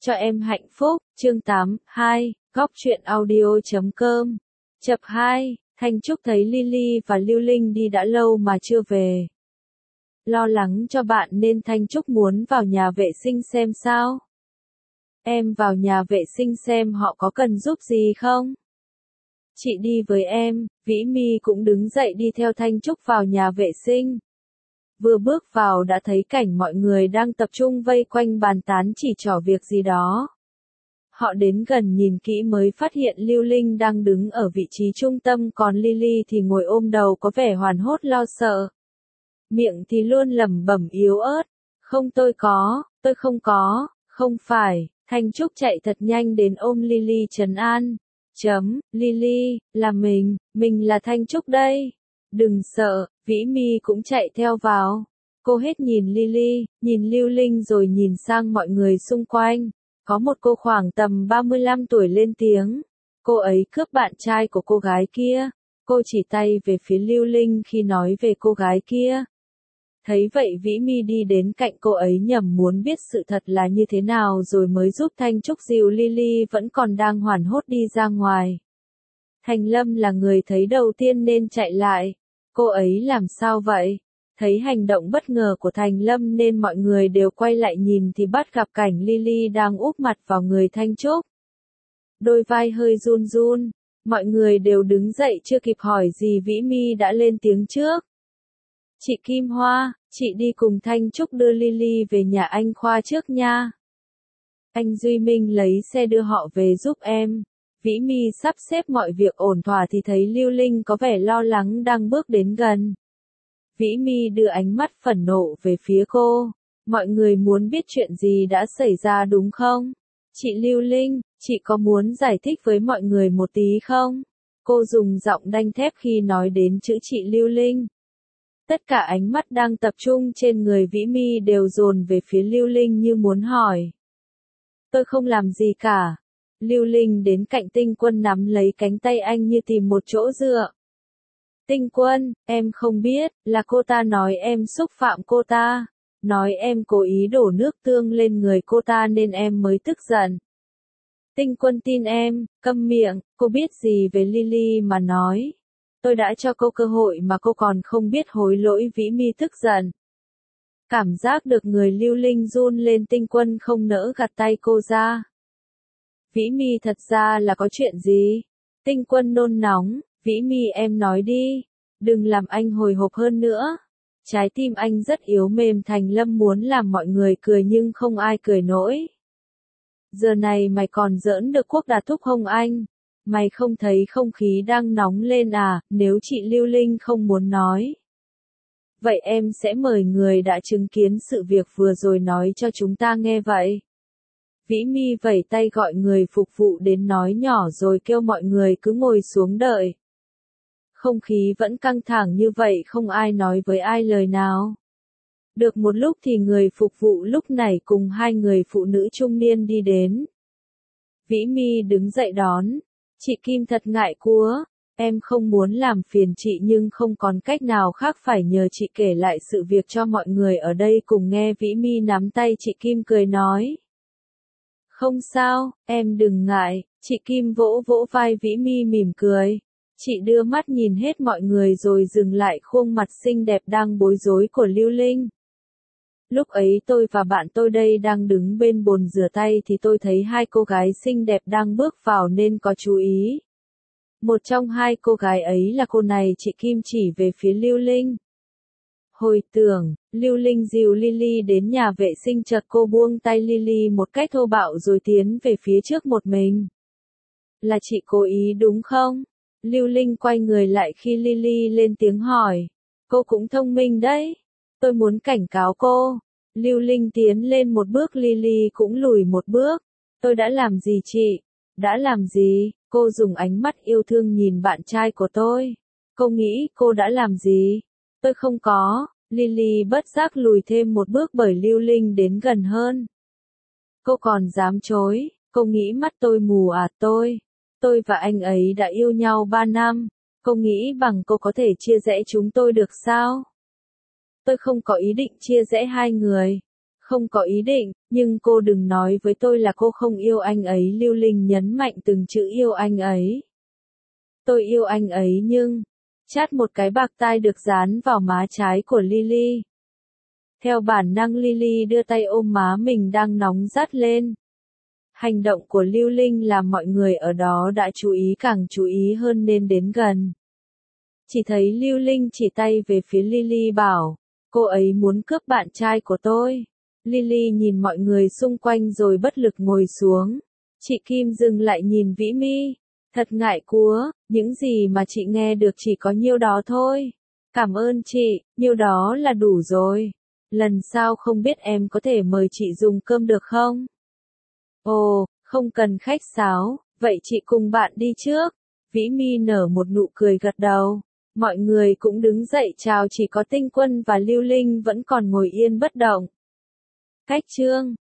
Cho em hạnh phúc, chương 8, 2, góc truyện audio.com. Chapter 2, Thanh Trúc thấy Lily và Lưu Linh đi đã lâu mà chưa về. Lo lắng cho bạn nên Thanh Trúc muốn vào nhà vệ sinh xem sao. Em vào nhà vệ sinh xem họ có cần giúp gì không? Chị đi với em. Vĩ My cũng đứng dậy đi theo Thanh Trúc vào nhà vệ sinh. Vừa bước vào đã thấy cảnh mọi người đang tập trung vây quanh bàn tán chỉ trỏ việc gì đó. Họ đến gần nhìn kỹ mới phát hiện Lưu Linh đang đứng ở vị trí trung tâm, còn Lily thì ngồi ôm đầu có vẻ hoảng hốt lo sợ. Miệng thì luôn lẩm bẩm yếu ớt, tôi không có, không phải. Thanh Trúc chạy thật nhanh đến ôm Lily trấn an. Lily, là mình là Thanh Trúc đây. Đừng sợ. Vĩ My cũng chạy theo vào. Cô hết nhìn Lily, nhìn Lưu Linh rồi nhìn sang mọi người xung quanh. Có một cô khoảng tầm 35 tuổi lên tiếng. Cô ấy cướp bạn trai của cô gái kia. Cô chỉ tay về phía Lưu Linh khi nói về cô gái kia. Thấy vậy Vĩ My đi đến cạnh cô ấy nhằm muốn biết sự thật là như thế nào rồi mới giúp Thanh Trúc dìu Lily vẫn còn đang hoảng hốt đi ra ngoài. Thành Lâm là người thấy đầu tiên nên chạy lại. Cô ấy làm sao vậy? Thấy hành động bất ngờ của Thành Lâm nên mọi người đều quay lại nhìn thì bắt gặp cảnh Lily đang úp mặt vào người Thanh Trúc. Đôi vai hơi run run, mọi người đều đứng dậy chưa kịp hỏi gì Vĩ My đã lên tiếng trước. Chị Kim Hoa, chị đi cùng Thanh Trúc đưa Lily về nhà anh Khoa trước nha. Anh Duy Minh lấy xe đưa họ về giúp em. Vĩ My sắp xếp mọi việc ổn thỏa thì thấy Lưu Linh có vẻ lo lắng đang bước đến gần. Vĩ My đưa ánh mắt phẫn nộ về phía cô. Mọi người muốn biết chuyện gì đã xảy ra đúng không? Chị Lưu Linh, chị có muốn giải thích với mọi người một tí không? Cô dùng giọng đanh thép khi nói đến chữ chị Lưu Linh. Tất cả ánh mắt đang tập trung trên người Vĩ My đều dồn về phía Lưu Linh như muốn hỏi. Tôi không làm gì cả. Lưu Linh đến cạnh Tinh Quân nắm lấy cánh tay anh như tìm một chỗ dựa. Tinh Quân, em không biết, là cô ta nói em xúc phạm cô ta. Nói em cố ý đổ nước tương lên người cô ta nên em mới tức giận. Tinh Quân tin em, câm miệng, cô biết gì về Lily mà nói. Tôi đã cho cô cơ hội mà cô còn không biết hối lỗi. Vĩ My tức giận. Cảm giác được người Lưu Linh run lên, Tinh Quân không nỡ gạt tay cô ra. Vĩ My thật ra là có chuyện gì? Tinh Quân nôn nóng, Vĩ My em nói đi, đừng làm anh hồi hộp hơn nữa. Trái tim anh rất yếu mềm. Thành Lâm muốn làm mọi người cười nhưng không ai cười nổi. Giờ này mày còn giỡn được Quốc Đạt thúc không anh? Mày không thấy không khí đang nóng lên à? Nếu chị Lưu Linh không muốn nói, vậy em sẽ mời người đã chứng kiến sự việc vừa rồi nói cho chúng ta nghe vậy. Vĩ My vẩy tay gọi người phục vụ đến nói nhỏ rồi kêu mọi người cứ ngồi xuống đợi. Không khí vẫn căng thẳng như vậy, không ai nói với ai lời nào. Được một lúc thì người phục vụ lúc này cùng hai người phụ nữ trung niên đi đến. Vĩ My đứng dậy đón. Chị Kim thật ngại quá, em không muốn làm phiền chị nhưng không còn cách nào khác phải nhờ chị kể lại sự việc cho mọi người ở đây cùng nghe. Vĩ My nắm tay chị Kim cười nói. Không sao, em đừng ngại. Chị Kim vỗ vỗ vai Vĩ My mỉm cười. Chị đưa mắt nhìn hết mọi người rồi dừng lại khuôn mặt xinh đẹp đang bối rối của Lưu Linh. Lúc ấy tôi và bạn tôi đây đang đứng bên bồn rửa tay thì tôi thấy hai cô gái xinh đẹp đang bước vào nên có chú ý. Một trong hai cô gái ấy là cô này. Chị Kim chỉ về phía Lưu Linh. Hồi tưởng, Lưu Linh dìu Lily đến nhà vệ sinh, chợt cô buông tay Lily một cách thô bạo rồi tiến về phía trước một mình. Là chị cố ý đúng không? Lưu Linh quay người lại khi Lily lên tiếng hỏi. Cô cũng thông minh đấy. Tôi muốn cảnh cáo cô. Lưu Linh tiến lên một bước, Lily cũng lùi một bước. Tôi đã làm gì chị? Đã làm gì? Cô dùng ánh mắt yêu thương nhìn bạn trai của tôi. Cô nghĩ cô đã làm gì? Tôi không có. Lily bất giác lùi thêm một bước bởi Lưu Linh đến gần hơn. Cô còn dám chối? Cô nghĩ mắt tôi mù à? Tôi và anh ấy đã yêu nhau 3 năm. Cô nghĩ bằng cô có thể chia rẽ chúng tôi được sao? Tôi không có ý định chia rẽ hai người. Không có ý định, nhưng cô đừng nói với tôi là cô không yêu anh ấy. Lưu Linh nhấn mạnh từng chữ yêu anh ấy. Tôi yêu anh ấy nhưng... Chát một cái bạc tai được dán vào má trái của Lily. Theo bản năng Lily đưa tay ôm má mình đang nóng rát lên. Hành động của Lưu Linh làm mọi người ở đó đã chú ý càng chú ý hơn nên đến gần. Chỉ thấy Lưu Linh chỉ tay về phía Lily bảo, cô ấy muốn cướp bạn trai của tôi. Lily nhìn mọi người xung quanh rồi bất lực ngồi xuống. Chị Kim dừng lại nhìn Vĩ Mi. Thật ngại quá, những gì mà chị nghe được chỉ có nhiêu đó thôi. Cảm ơn chị, nhiêu đó là đủ rồi. Lần sau không biết em có thể mời chị dùng cơm được không? Ồ, không cần khách sáo, vậy chị cùng bạn đi trước. Vĩ Mi nở một nụ cười gật đầu. Mọi người cũng đứng dậy chào, chỉ có Tinh Quân và Lưu Linh vẫn còn ngồi yên bất động. Cách chương